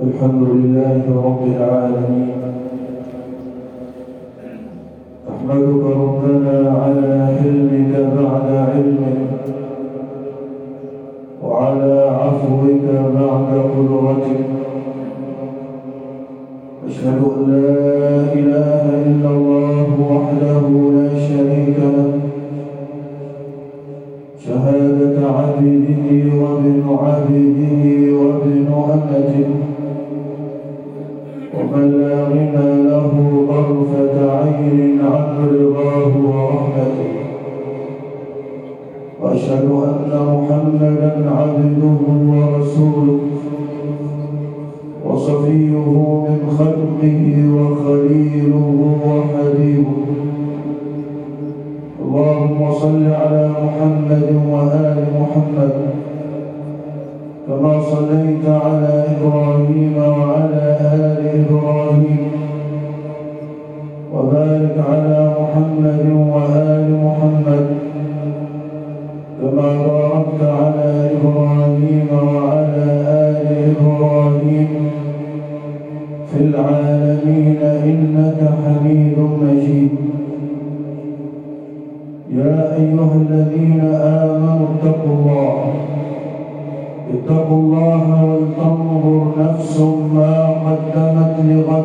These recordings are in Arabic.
الحمد لله رب العالمين. أحمدك ربنا على حلمك بعد علمك، وعلى عفوك بعد قدرتك. أشهد أن لا إله إلا الله وحده لا شريك له، شهادة عبده وابن عبده وابن أمته، ومن لا غنى له طرفة عين عن رضاه ورحمته. وأشهد أن محمدًا عبده ورسوله، وصفيه من خلقه وخليله وحبيبه. اللهم صل على محمد وآل محمد، كما صليت على إبراهيم وعلى آل إبراهيم، وبارك على محمد وآل محمد، كما باركت على إبراهيم وعلى آل إبراهيم في العالمين إنك حميد مجيد. يا أيها الذين آمنوا اتقوا الله ولتنظر نفس ما قدمت لغد،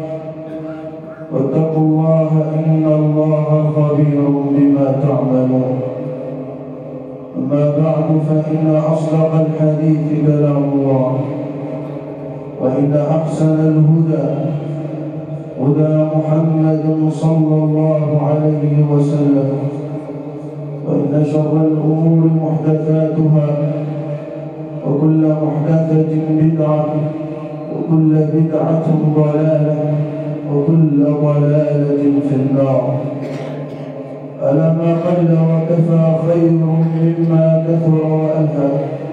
واتقوا الله إن الله خبير بما تعملون. أما بعد، فإن أصدق الحديث كلام الله، وإن أحسن الهدى هدى محمد صلى الله عليه وسلم، وإن شر الأمور محدثاتها، وكل محدثة بدعة، وكل بدعة ضلالة، وكل ضلالة في النار. ألا ما قل وكفى خير مما كثر وألهى،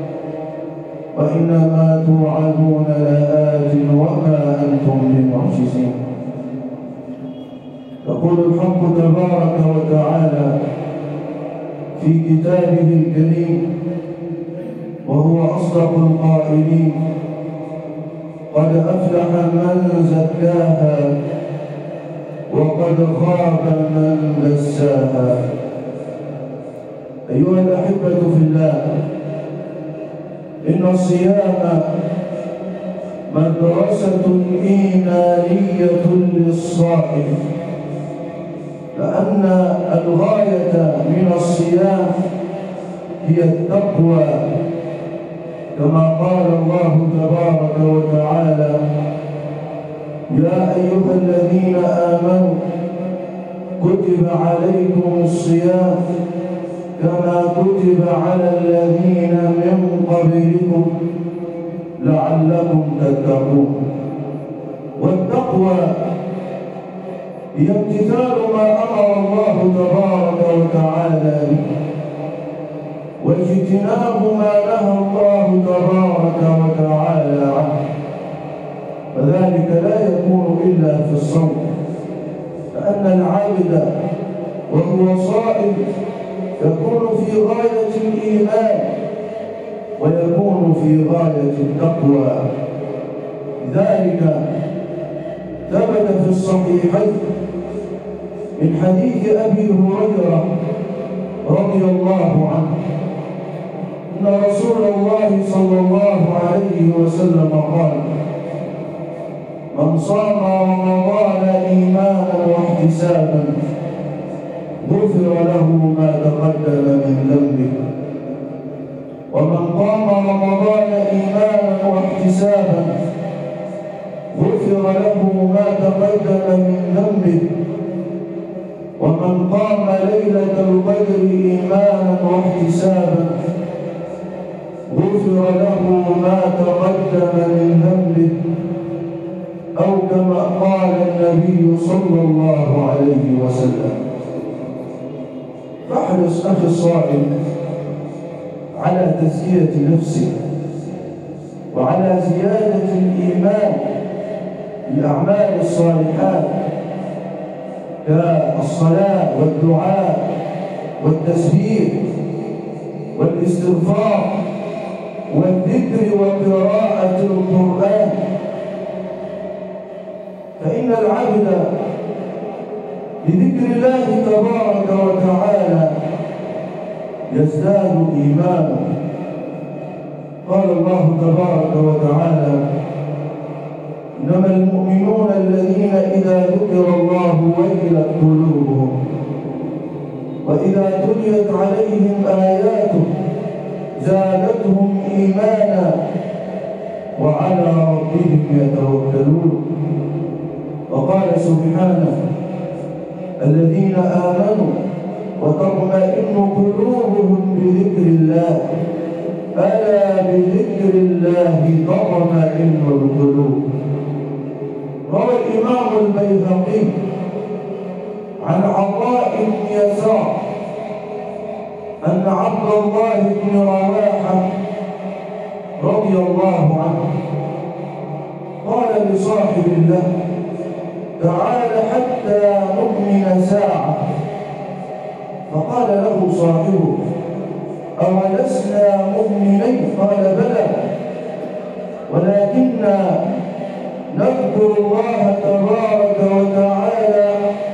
وإنما توعدون لآت وما أنتم بمعجزين. يقول الحق تبارك وتعالى في كتابه الكريم وهو أصدق القائلين: قد أفلح من زكاها، وقد خاب من دساها. أيها الأحبة في الله، إن الصيام مدرسة إيمانية للصائم، لأن الغاية من الصيام هي التقوى، كما قال الله تبارك وتعالى: يا أيها الذين آمنوا كتب عليكم الصيام كما كتب على الذين من قبلكم لعلكم تتقون. والتقوى هي امتثال ما أمر الله تبارك وتعالى به، واجتناب ما نهى الله تبارك وتعالى عنه، وذلك لا يكون إلا في الصوم، لأن العابد وهو صائم يكون في غاية الإيمان، ويكون في غاية التقوى. لذلك ثبت في الصحيحين من حديث أبي هريرة رضي الله عنه أن رسول الله صلى الله عليه وسلم قال: من صام رمضان إيمانا واحتسابا غفر له ما تقدم من ذنبه، ومن قام رمضان إيمانا واحتسابا غفر له ما تقدم من ذنبه، ومن قام ليلة القدر إيمانا واحتسابا غفر له ما تقدم من ذنبه، أو كما قال النبي صلى الله عليه وسلم. فاحرص أخي الصائم على تزكية نفسك، وعلى زيادة الإيمان بالأعمال الصالحات كالصلاة والدعاء والتسبيح والاستغفار والذكر وقراءة القرآن فإن العبد بذكر الله تبارك وتعالى يزداد إيمانا. قال الله تبارك وتعالى: إنما المؤمنون الذين إذا ذكر الله وجلت قلوبهم وإذا تليت عليهم آياته زادتهم إيمانا وعلى ربهم يتوكلون. وقال سبحانه: الذين آمنوا وتطمئن قلوبهم بذكر الله ألا بذكر الله تطمئن القلوب. روى الإمام البيهقي عن عطاء بن يسار أن عبد الله بن رواحة رضي الله عنه قال لصاحب له: تعال حتى نؤمن ساعة. فقال له صاحبه: أولسنا مؤمنين؟ قال: بلى، ولكننا نذكر الله تبارك وتعالى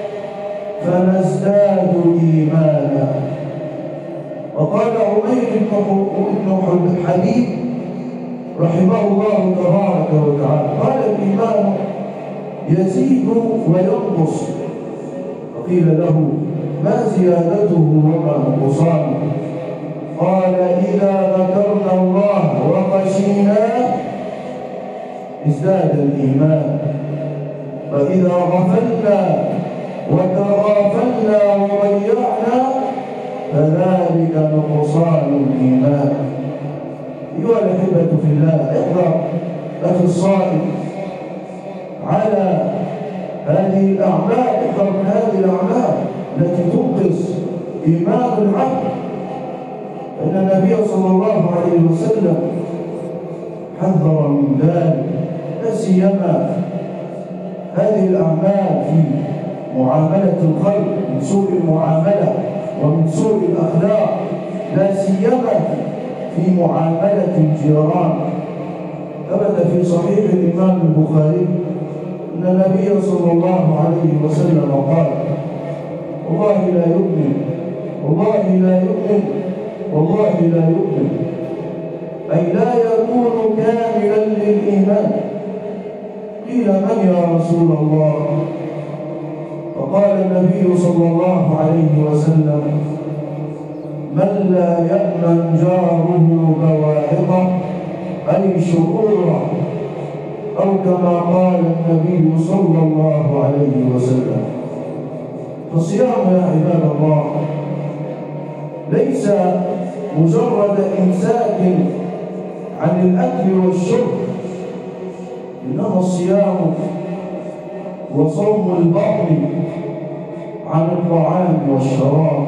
فنزداد إيمانا. وقال عمير بن حبيب رحمه الله تبارك وتعالى: قال الإيمان يزيد وينقص. فقيل له: ما زيادته وما نقصانه؟ قال: إذا ذكرنا الله وخشيناه ازداد الإيمان، وإذا غفلنا وتغافلنا وضيعنا فذلك نقصان الإيمان. أيها الأحبة في الله، احذر أخي الصائم على هذه الأعمال، احذر من هذه الأعمال التي تنقص إيمان العبد. فإن النبي صلى الله عليه وسلم حذر من ذلك، لا سيما هذه الأعمال في معاملة الخلق، من سوء المعاملة ومن سوء الأخلاق، لا سيما في معاملة الجيران. ثبت في صحيح الإمام البخاري أن النبي صلى الله عليه وسلم قال: والله لا يؤمن، والله لا يؤمن، والله لا يؤمن، أي لا يكون كاملا للإيمان. قيل: من يا رسول الله؟ فقال النبي صلى الله عليه وسلم: من لا يأمن جاره بوائقه أي شروره، أو كما قال النبي صلى الله عليه وسلم. فالصيام يا عباد الله ليس مجرد إمساك عن الأكل والشرب، إنما الصيام وصوم البطن عن الطعام والشراب،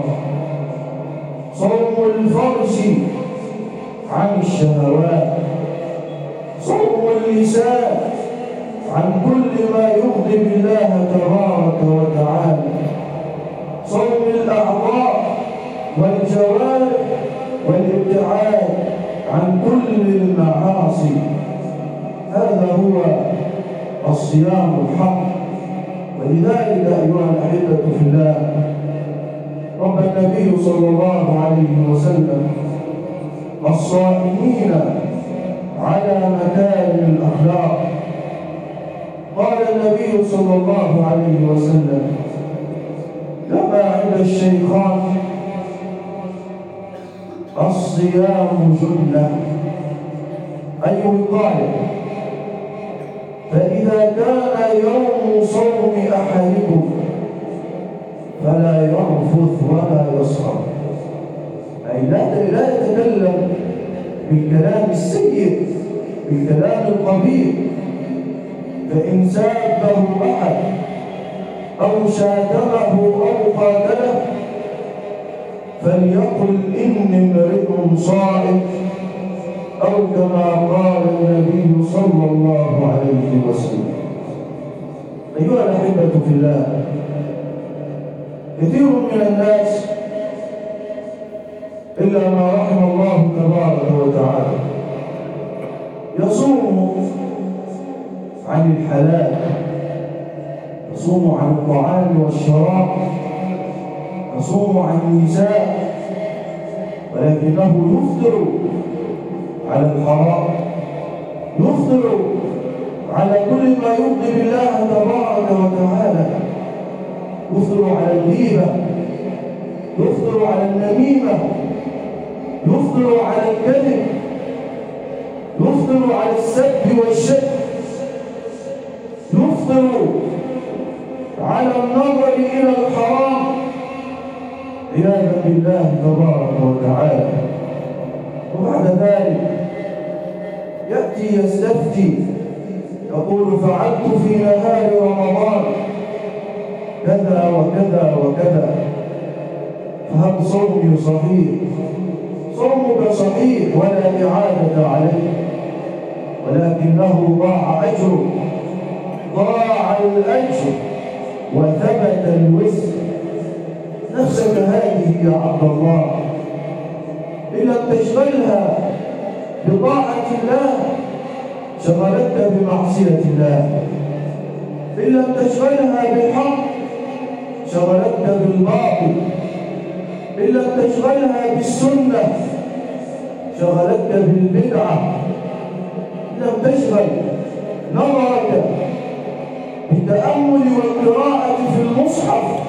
صوم الفرج عن الشهوات، صوم اللسان عن كل ما يغضب الله تبارك وتعالى، صوم الأعضاء والجوارح والابتعاد عن كل المعاصي. هذا هو الصيام الحق. ولذلك أيها الأحبة في الله، رب النبي صلى الله عليه وسلم الصائمين على مكارم الأخلاق. قال النبي صلى الله عليه وسلم: كما عند الشيخان الصيام جنة، أي وقاية. فإذا كان يوم صوم أحدكم فلا يرفث ولا يسخر، أي لا يتكلم بالكلام السيء، بالكلام القبيح. فإن سابه أحد أو شاتمه أو قاتله فليقل: إني امرئ صائم، أو كما قال النبي صلى الله عليه وسلم. أيها الأحبة في الله، كثير من الناس إلا ما رحم الله تبارك وتعالى يصوم عن الحلال يصوم عن الطعام والشراب، يصوم عن النساء، ولكنه يفطر على الحرام، يفطر على كل ما يغضب الله تبارك وتعالى، يفطر على الغيبة، يفطر على النميمة، يفطر على الكذب، يفطر على السب والشك، يفطر على النظر إلى الحرام عياذا بالله تبارك وتعالى. وبعد ذلك يأتي يستفتي يقول فعلت في نهار رمضان كذا وكذا وكذا، فهل صومي صحيح؟ صومك صحيح ولا إعادة عليه، ولكنه ضاع أجره، ضاع الأجر وثبت الوزر. نفسك هذه يا عبد الله إن لم تشغلها بطاعة الله شغلتك بمعصية الله، إن لم تشغلها بالحق شغلتك بالباطل، إن لم تشغلها بالسنة شغلتك بالبدعة، إن لم تشغل نظرك بالتأمل والقراءة في المصحف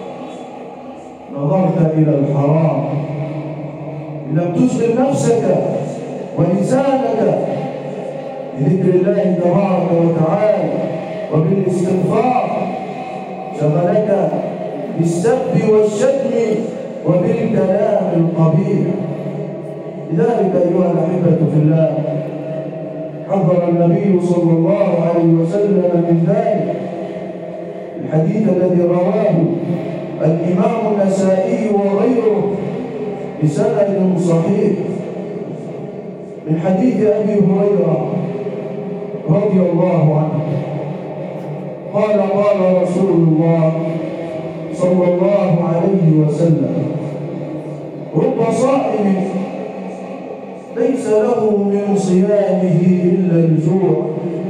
نظرت إلى الحرام، إن لم تشغل نفسك ولسانك بذكر الله تبارك وتعالى وبالاستغفار شغلك بالسب والشتم وبالكلام القبيح. لذلك أيها الأحبة في الله حذر النبي صلى الله عليه وسلم من ذلك. الحديث الذي رواه الإمام النسائي وغيره بسند صحيح من حديث أبي هريرة رضي الله عنه قال قال رسول الله صلى الله عليه وسلم رب صائم ليس له من صيامه إلا الجوع،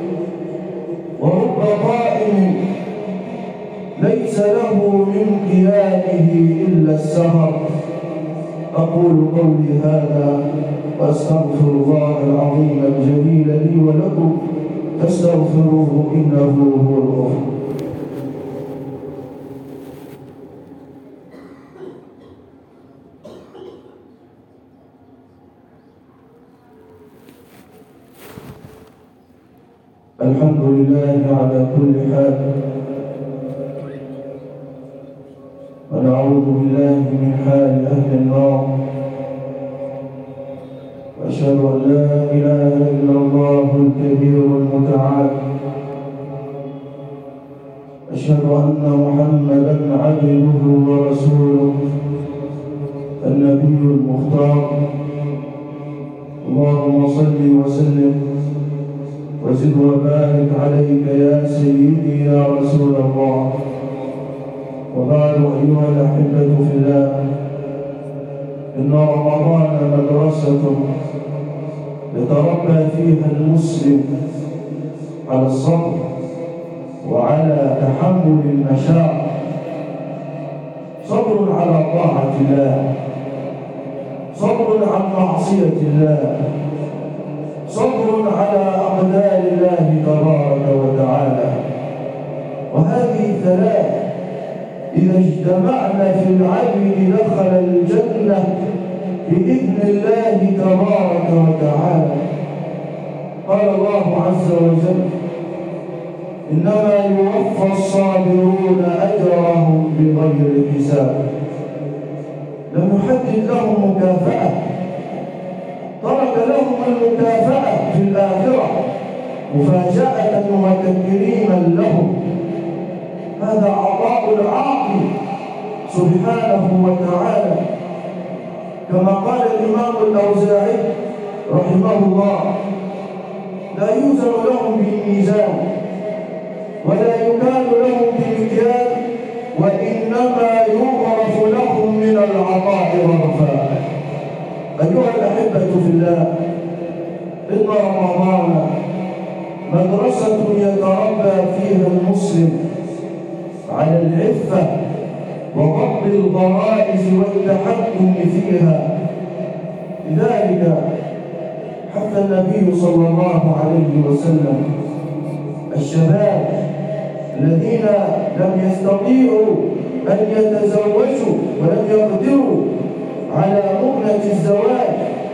ورب قائم ليس له من قيامه إلا السهر. أقول قولي هذا وأستغفر الله العظيم الجليل لي ولكم فاستغفروه إنه هو الغفور. الحمد لله على كل حال، ونعوذ بالله من حال أهل النار، وأشهد أن لا إله إلا الله الكبير المتعال، أشهد أن محمدًا عبده ورسوله النبي المختار. اللهم صل وسلم وزد وبارك عليك يا سيدي يا رسول الله. وبعد أيها الأحبة في الله، إن رمضان مدرسة يتربى فيها المسلم على الصبر وعلى تحمل المشاق، صبر على طاعة الله، صبر عن معصية الله، صبر على أقدار الله تبارك وتعالى. وهذه ثلاث إذا اجتمعنا في العبد دخل الجنة بإذن الله تبارك وتعالى. قال الله عز وجل إنما يوفى الصابرون أجرهم بغير حساب. لم يحدد لهم مكافأة، ترك لهم المكافأة في الآخرة مفاجأة وتكريما لهم. هذا عطاء العاقل سبحانه وتعالى، كما قال الإمام الأوزاعي رحمه الله لا يوزن لهم بالميزان ولا يكال لهم بمكيال، وإنما يغرف لهم من العطاء غرفا. أيها الأحبة في الله، إن رمضان مدرسة يتربى فيها المسلم على العفة وضبط الغرائز والتحكم فيها. لذلك حتى النبي صلى الله عليه وسلم الشباب الذين لم يستطيعوا أن يتزوجوا ولم يقدروا على مهنة الزواج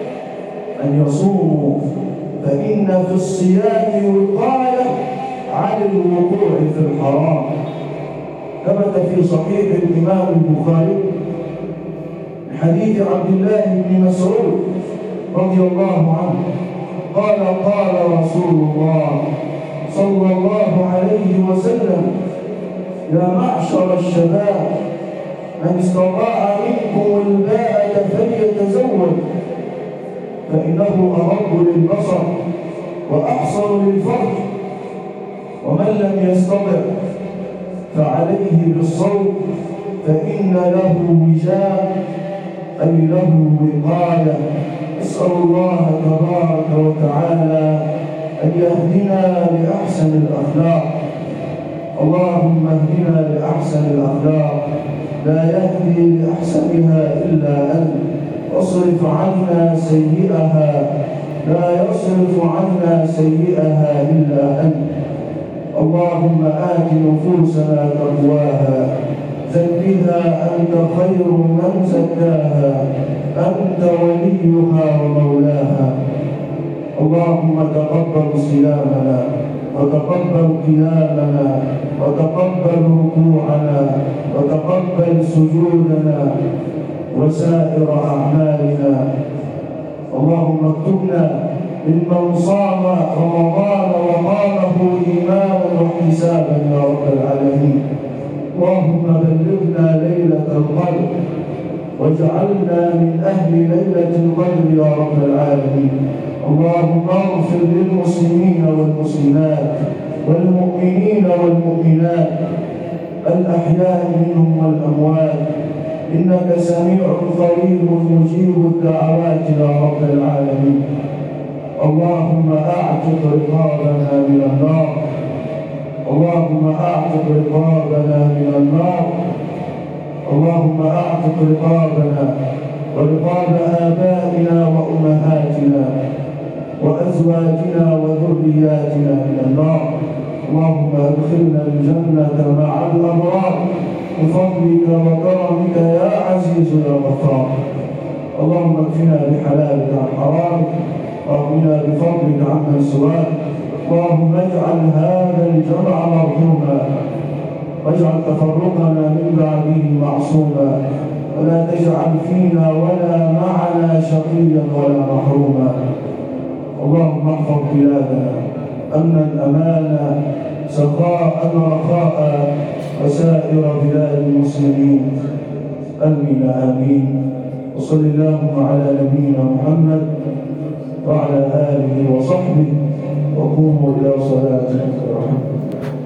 أن يصوموا، فإن في الصيام وقاية عن الوقوع في الحرام. ثبت في صحيح الإمام البخاري من حديث عبد الله بن مسعود رضي الله عنه قال: قال رسول الله صلى الله عليه وسلم: يا معشر الشباب من استطاع منكم الباءة فليتزوج، فإنه أغض للبصر وأحصن للفرج، ومن لم يستطع فعليه بالصوم فإن له وجاء أي له وقاية. أسأل الله تبارك وتعالى أن يهدنا لأحسن الأخلاق. اللهم اهدنا لأحسن الأخلاق، لا يهدي لأحسنها إلا أنت، واصرف عنا سيئها، لا يصرف عنا سيئها إلا أنت. اللهم آت نفوسنا تقواها، زكها أنت خير من زكاها، أنت وليها ومولاها. اللهم تقبل صيامنا وتقبل قيامنا وتقبل ركوعنا وتقبل سجودنا وسائر أعمالنا. اللهم اكتبنا ممن صام رمضان وقامه إيمانا واحتسابا يا رب العالمين. اللهم بلغنا ليلة القدر واجعلنا من أهل ليلة القدر يا رب العالمين. اللهم اغفر للمسلمين والمسلمات والمؤمنين والمؤمنات الأحياء منهم والأموات، إنك سميع قريب مجيب الدعوات يا رب العالمين. اللهم أعتق رقابنا من النار، اللهم أعتق رقابنا من النار، اللهم أعتق رقابنا ورقاب آبائنا وأمهاتنا وأزواجنا وذرياتنا من النار. اللهم ادخلنا الجنة مع الأبرار بفضلك وكرمك يا عزيز يا غفار. اللهم اكفنا بحلالك عن حرامك واغننا بفضلك عمن سواك. اللهم اجعل هذا الجمع مرحوما واجعل تفرقنا من بعده معصوما، ولا تجعل فينا ولا معنا شقيا ولا محروما. اللهم احفظ بلادنا امنا امانا سخاء رخاء وسائر بلاد المسلمين، امين امين. وصل اللهم على نبينا محمد وعلى اله وصحبه، وقوموا الى صلاتكم.